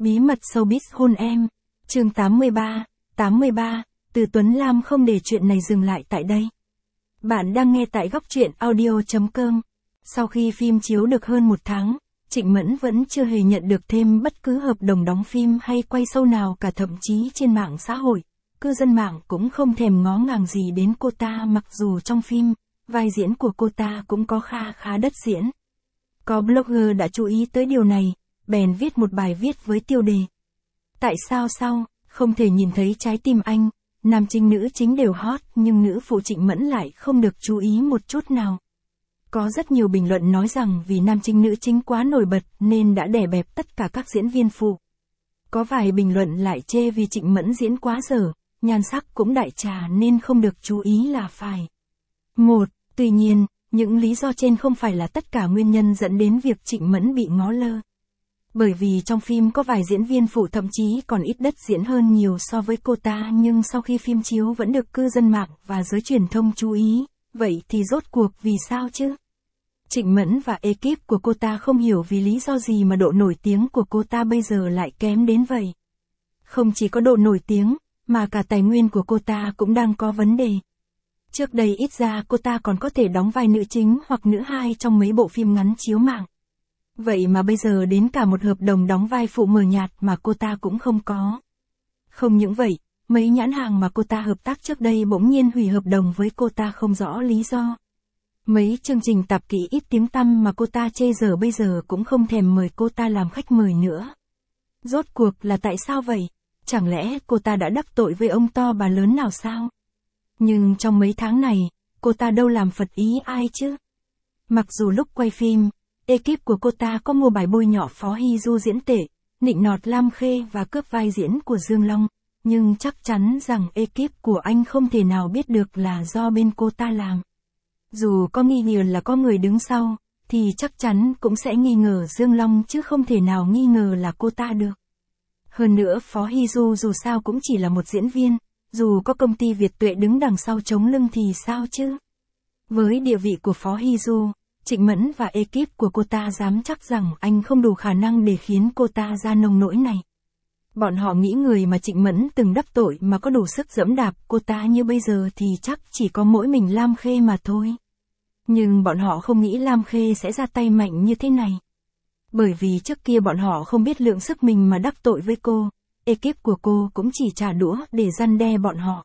Bí mật showbiz hôn em. Chương 83, Từ Tuấn Lam không để chuyện này dừng lại tại đây. Bạn đang nghe tại góc truyện audio.com. Sau khi phim chiếu được hơn 1 tháng, Trịnh Mẫn vẫn chưa hề nhận được thêm bất cứ hợp đồng đóng phim hay quay show nào cả, thậm chí trên mạng xã hội, cư dân mạng cũng không thèm ngó ngàng gì đến cô ta, mặc dù trong phim, vai diễn của cô ta cũng có khá đất diễn. Có blogger đã chú ý tới điều này, bèn viết một bài viết với tiêu đề: Tại sao không thể nhìn thấy trái tim anh, nam chính nữ chính đều hot nhưng nữ phụ Trịnh Mẫn lại không được chú ý một chút nào. Có rất nhiều bình luận nói rằng vì nam chính nữ chính quá nổi bật nên đã đè bẹp tất cả các diễn viên phụ. Có vài bình luận lại chê vì Trịnh Mẫn diễn quá dở, nhan sắc cũng đại trà nên không được chú ý là phải. Tuy nhiên, những lý do trên không phải là tất cả nguyên nhân dẫn đến việc Trịnh Mẫn bị ngó lơ. Bởi vì trong phim có vài diễn viên phụ thậm chí còn ít đất diễn hơn nhiều so với cô ta, nhưng sau khi phim chiếu vẫn được cư dân mạng và giới truyền thông chú ý. Vậy thì rốt cuộc vì sao chứ? Trịnh Mẫn và ekip của cô ta không hiểu vì lý do gì mà độ nổi tiếng của cô ta bây giờ lại kém đến vậy. Không chỉ có độ nổi tiếng, mà cả tài nguyên của cô ta cũng đang có vấn đề. Trước đây ít ra cô ta còn có thể đóng vai nữ chính hoặc nữ hai trong mấy bộ phim ngắn chiếu mạng. Vậy mà bây giờ đến cả một hợp đồng đóng vai phụ mờ nhạt mà cô ta cũng không có. Không những vậy, mấy nhãn hàng mà cô ta hợp tác trước đây bỗng nhiên hủy hợp đồng với cô ta không rõ lý do. Mấy chương trình tạp kỹ ít tiếng tăm mà cô ta chê dở bây giờ cũng không thèm mời cô ta làm khách mời nữa. Rốt cuộc là tại sao vậy? Chẳng lẽ cô ta đã đắc tội với ông to bà lớn nào sao? Nhưng trong mấy tháng này, cô ta đâu làm phật ý ai chứ? Mặc dù lúc quay phim, ekip của cô ta có mua bài bôi nhọ Phó Hy Du diễn tệ, nịnh nọt Lam Khê và cướp vai diễn của Dương Long, nhưng chắc chắn rằng ekip của anh không thể nào biết được là do bên cô ta làm. Dù có nghi ngờ là có người đứng sau, thì chắc chắn cũng sẽ nghi ngờ Dương Long chứ không thể nào nghi ngờ là cô ta được. Hơn nữa Phó Hy Du dù sao cũng chỉ là một diễn viên, dù có công ty Việt Tuệ đứng đằng sau chống lưng thì sao chứ? Với địa vị của Phó Hy Du, Trịnh Mẫn và ekip của cô ta dám chắc rằng anh không đủ khả năng để khiến cô ta ra nông nỗi này. Bọn họ nghĩ người mà Trịnh Mẫn từng đắc tội mà có đủ sức giẫm đạp cô ta như bây giờ thì chắc chỉ có mỗi mình Lam Khê mà thôi. Nhưng bọn họ không nghĩ Lam Khê sẽ ra tay mạnh như thế này. Bởi vì trước kia bọn họ không biết lượng sức mình mà đắc tội với cô, ekip của cô cũng chỉ trả đũa để răn đe bọn họ.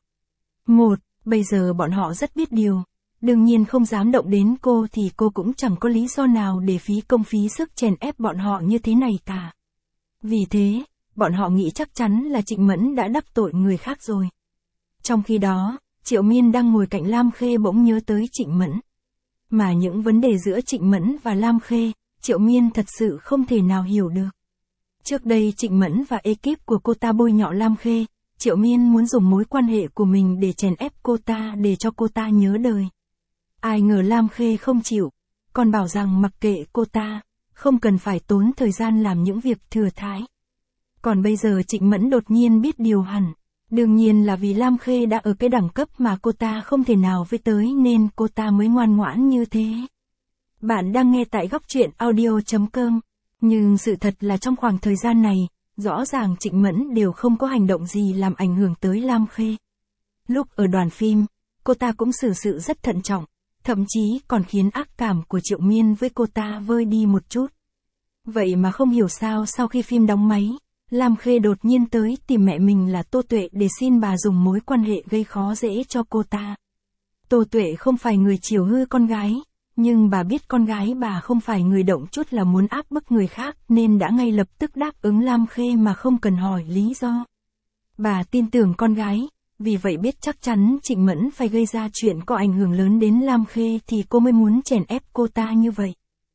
Bây giờ bọn họ rất biết điều. Đương nhiên không dám động đến cô thì cô cũng chẳng có lý do nào để phí công phí sức chèn ép bọn họ như thế này cả. Vì thế, bọn họ nghĩ chắc chắn là Trịnh Mẫn đã đắc tội người khác rồi. Trong khi đó, Triệu Miên đang ngồi cạnh Lam Khê bỗng nhớ tới Trịnh Mẫn. Mà những vấn đề giữa Trịnh Mẫn và Lam Khê, Triệu Miên thật sự không thể nào hiểu được. Trước đây Trịnh Mẫn và ekip của cô ta bôi nhọ Lam Khê, Triệu Miên muốn dùng mối quan hệ của mình để chèn ép cô ta để cho cô ta nhớ đời. Ai ngờ Lam Khê không chịu, còn bảo rằng mặc kệ cô ta, không cần phải tốn thời gian làm những việc thừa thãi. Còn bây giờ Trịnh Mẫn đột nhiên biết điều hẳn, đương nhiên là vì Lam Khê đã ở cái đẳng cấp mà cô ta không thể nào với tới nên cô ta mới ngoan ngoãn như thế. Bạn đang nghe tại góc truyện audio.com, nhưng sự thật là trong khoảng thời gian này, rõ ràng Trịnh Mẫn đều không có hành động gì làm ảnh hưởng tới Lam Khê. Lúc ở đoàn phim, cô ta cũng xử sự rất thận trọng, thậm chí còn khiến ác cảm của Triệu Miên với cô ta vơi đi một chút. Vậy mà không hiểu sao sau khi phim đóng máy, Lam Khê đột nhiên tới tìm mẹ mình là Tô Tuệ để xin bà dùng mối quan hệ gây khó dễ cho cô ta. Tô Tuệ không phải người chiều hư con gái, nhưng bà biết con gái bà không phải người động chút là muốn áp bức người khác nên đã ngay lập tức đáp ứng Lam Khê mà không cần hỏi lý do. Bà tin tưởng con gái, vì vậy biết chắc chắn Trịnh Mẫn phải gây ra chuyện có ảnh hưởng lớn đến Lam Khê thì cô mới muốn chèn ép cô ta như vậy.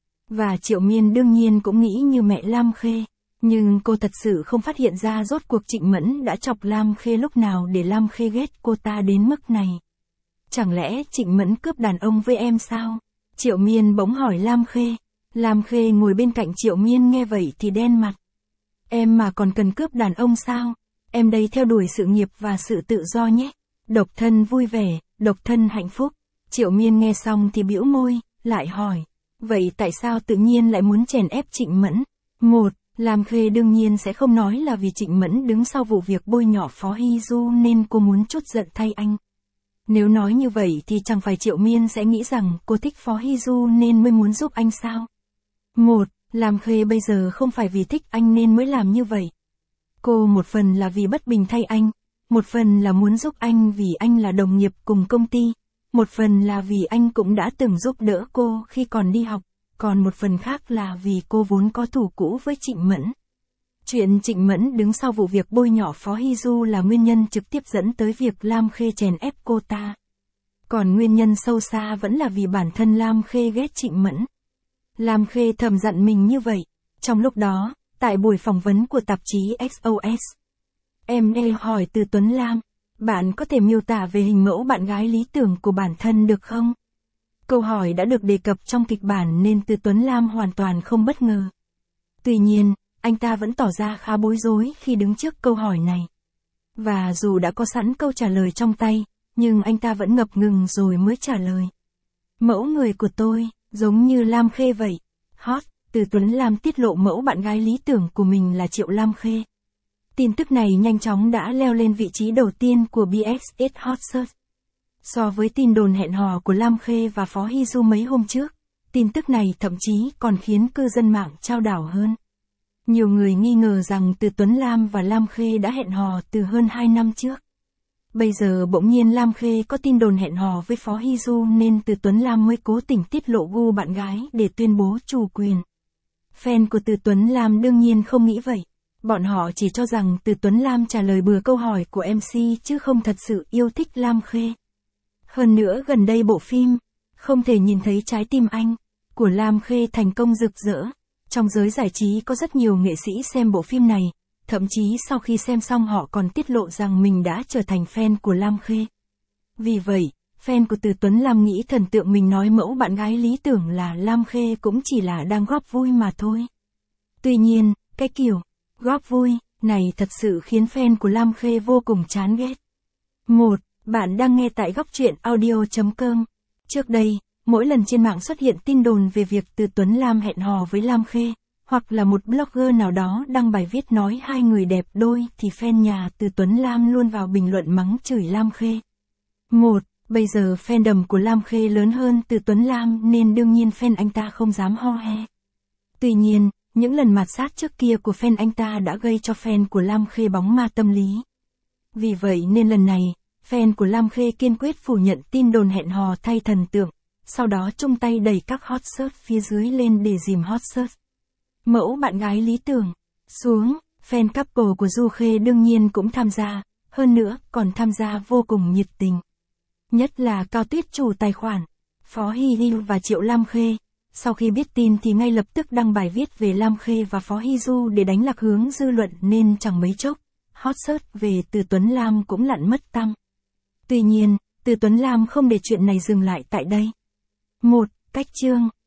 Và Triệu Miên đương nhiên cũng nghĩ như mẹ Lam Khê, nhưng cô thật sự không phát hiện ra rốt cuộc Trịnh Mẫn đã chọc Lam Khê lúc nào để Lam Khê ghét cô ta đến mức này. Chẳng lẽ Trịnh Mẫn cướp đàn ông với em sao? Triệu Miên bỗng hỏi Lam Khê. Lam Khê ngồi bên cạnh Triệu Miên nghe vậy thì đen mặt. Em mà còn cần cướp đàn ông sao? Em đây theo đuổi sự nghiệp và sự tự do nhé. Độc thân vui vẻ, độc thân hạnh phúc. Triệu Miên nghe xong thì bĩu môi, lại hỏi. Vậy tại sao tự nhiên lại muốn chèn ép Trịnh Mẫn? Lam Khê đương nhiên sẽ không nói là vì Trịnh Mẫn đứng sau vụ việc bôi nhọ Phó Hy Du nên cô muốn trút giận thay anh. Nếu nói như vậy thì chẳng phải Triệu Miên sẽ nghĩ rằng cô thích Phó Hy Du nên mới muốn giúp anh sao? Lam Khê bây giờ không phải vì thích anh nên mới làm như vậy. Cô một phần là vì bất bình thay anh, một phần là muốn giúp anh vì anh là đồng nghiệp cùng công ty, một phần là vì anh cũng đã từng giúp đỡ cô khi còn đi học, còn một phần khác là vì cô vốn có thù cũ với Trịnh Mẫn. Chuyện Trịnh Mẫn đứng sau vụ việc bôi nhọ Phó Hy Du là nguyên nhân trực tiếp dẫn tới việc Lam Khê chèn ép cô ta. Còn nguyên nhân sâu xa vẫn là vì bản thân Lam Khê ghét Trịnh Mẫn. Lam Khê thầm dặn mình như vậy. Trong lúc đó, tại buổi phỏng vấn của tạp chí SOS, em hỏi Từ Tuấn Lam, bạn có thể miêu tả về hình mẫu bạn gái lý tưởng của bản thân được không? Câu hỏi đã được đề cập trong kịch bản nên Từ Tuấn Lam hoàn toàn không bất ngờ. Tuy nhiên, anh ta vẫn tỏ ra khá bối rối khi đứng trước câu hỏi này. Và dù đã có sẵn câu trả lời trong tay, nhưng anh ta vẫn ngập ngừng rồi mới trả lời. Mẫu người của tôi, giống như Lam Khê vậy. Hot, Từ Tuấn Lam tiết lộ mẫu bạn gái lý tưởng của mình là Triệu Lam Khê. Tin tức này nhanh chóng đã leo lên vị trí đầu tiên của BSS Hot Search. So với tin đồn hẹn hò của Lam Khê và Phó Hy Du mấy hôm trước, tin tức này thậm chí còn khiến cư dân mạng chao đảo hơn. Nhiều người nghi ngờ rằng Từ Tuấn Lam và Lam Khê đã hẹn hò từ hơn 2 năm trước. Bây giờ bỗng nhiên Lam Khê có tin đồn hẹn hò với Phó Hy Du nên Từ Tuấn Lam mới cố tình tiết lộ gu bạn gái để tuyên bố chủ quyền. Fan của Từ Tuấn Lam đương nhiên không nghĩ vậy. Bọn họ chỉ cho rằng Từ Tuấn Lam trả lời bừa câu hỏi của MC chứ không thật sự yêu thích Lam Khê. Hơn nữa gần đây bộ phim Không Thể Nhìn Thấy Trái Tim Anh của Lam Khê thành công rực rỡ. Trong giới giải trí có rất nhiều nghệ sĩ xem bộ phim này, thậm chí sau khi xem xong họ còn tiết lộ rằng mình đã trở thành fan của Lam Khê. Vì vậy, fan của Từ Tuấn Lam nghĩ thần tượng mình nói mẫu bạn gái lý tưởng là Lam Khê cũng chỉ là đang góp vui mà thôi. Tuy nhiên, cái kiểu góp vui này thật sự khiến fan của Lam Khê vô cùng chán ghét. Bạn đang nghe tại góc truyện audio.com. Trước đây, mỗi lần trên mạng xuất hiện tin đồn về việc Từ Tuấn Lam hẹn hò với Lam Khê, hoặc là một blogger nào đó đăng bài viết nói hai người đẹp đôi thì fan nhà Từ Tuấn Lam luôn vào bình luận mắng chửi Lam Khê. Bây giờ fandom của Lam Khê lớn hơn Từ Tuấn Lam nên đương nhiên fan anh ta không dám ho he. Tuy nhiên, những lần mạt sát trước kia của fan anh ta đã gây cho fan của Lam Khê bóng ma tâm lý. Vì vậy nên lần này, fan của Lam Khê kiên quyết phủ nhận tin đồn hẹn hò thay thần tượng, sau đó chung tay đẩy các hot search phía dưới lên để dìm hot search. Mẫu bạn gái lý tưởng xuống, fan couple của Du Khê đương nhiên cũng tham gia, hơn nữa còn tham gia vô cùng nhiệt tình. Nhất là Cao Tuyết chủ tài khoản, Phó Hy Du và Triệu Lam Khê, sau khi biết tin thì ngay lập tức đăng bài viết về Lam Khê và Phó Hy Du để đánh lạc hướng dư luận nên chẳng mấy chốc, hot search về Từ Tuấn Lam cũng lặn mất tăm. Tuy nhiên, Từ Tuấn Lam không để chuyện này dừng lại tại đây. Cách chương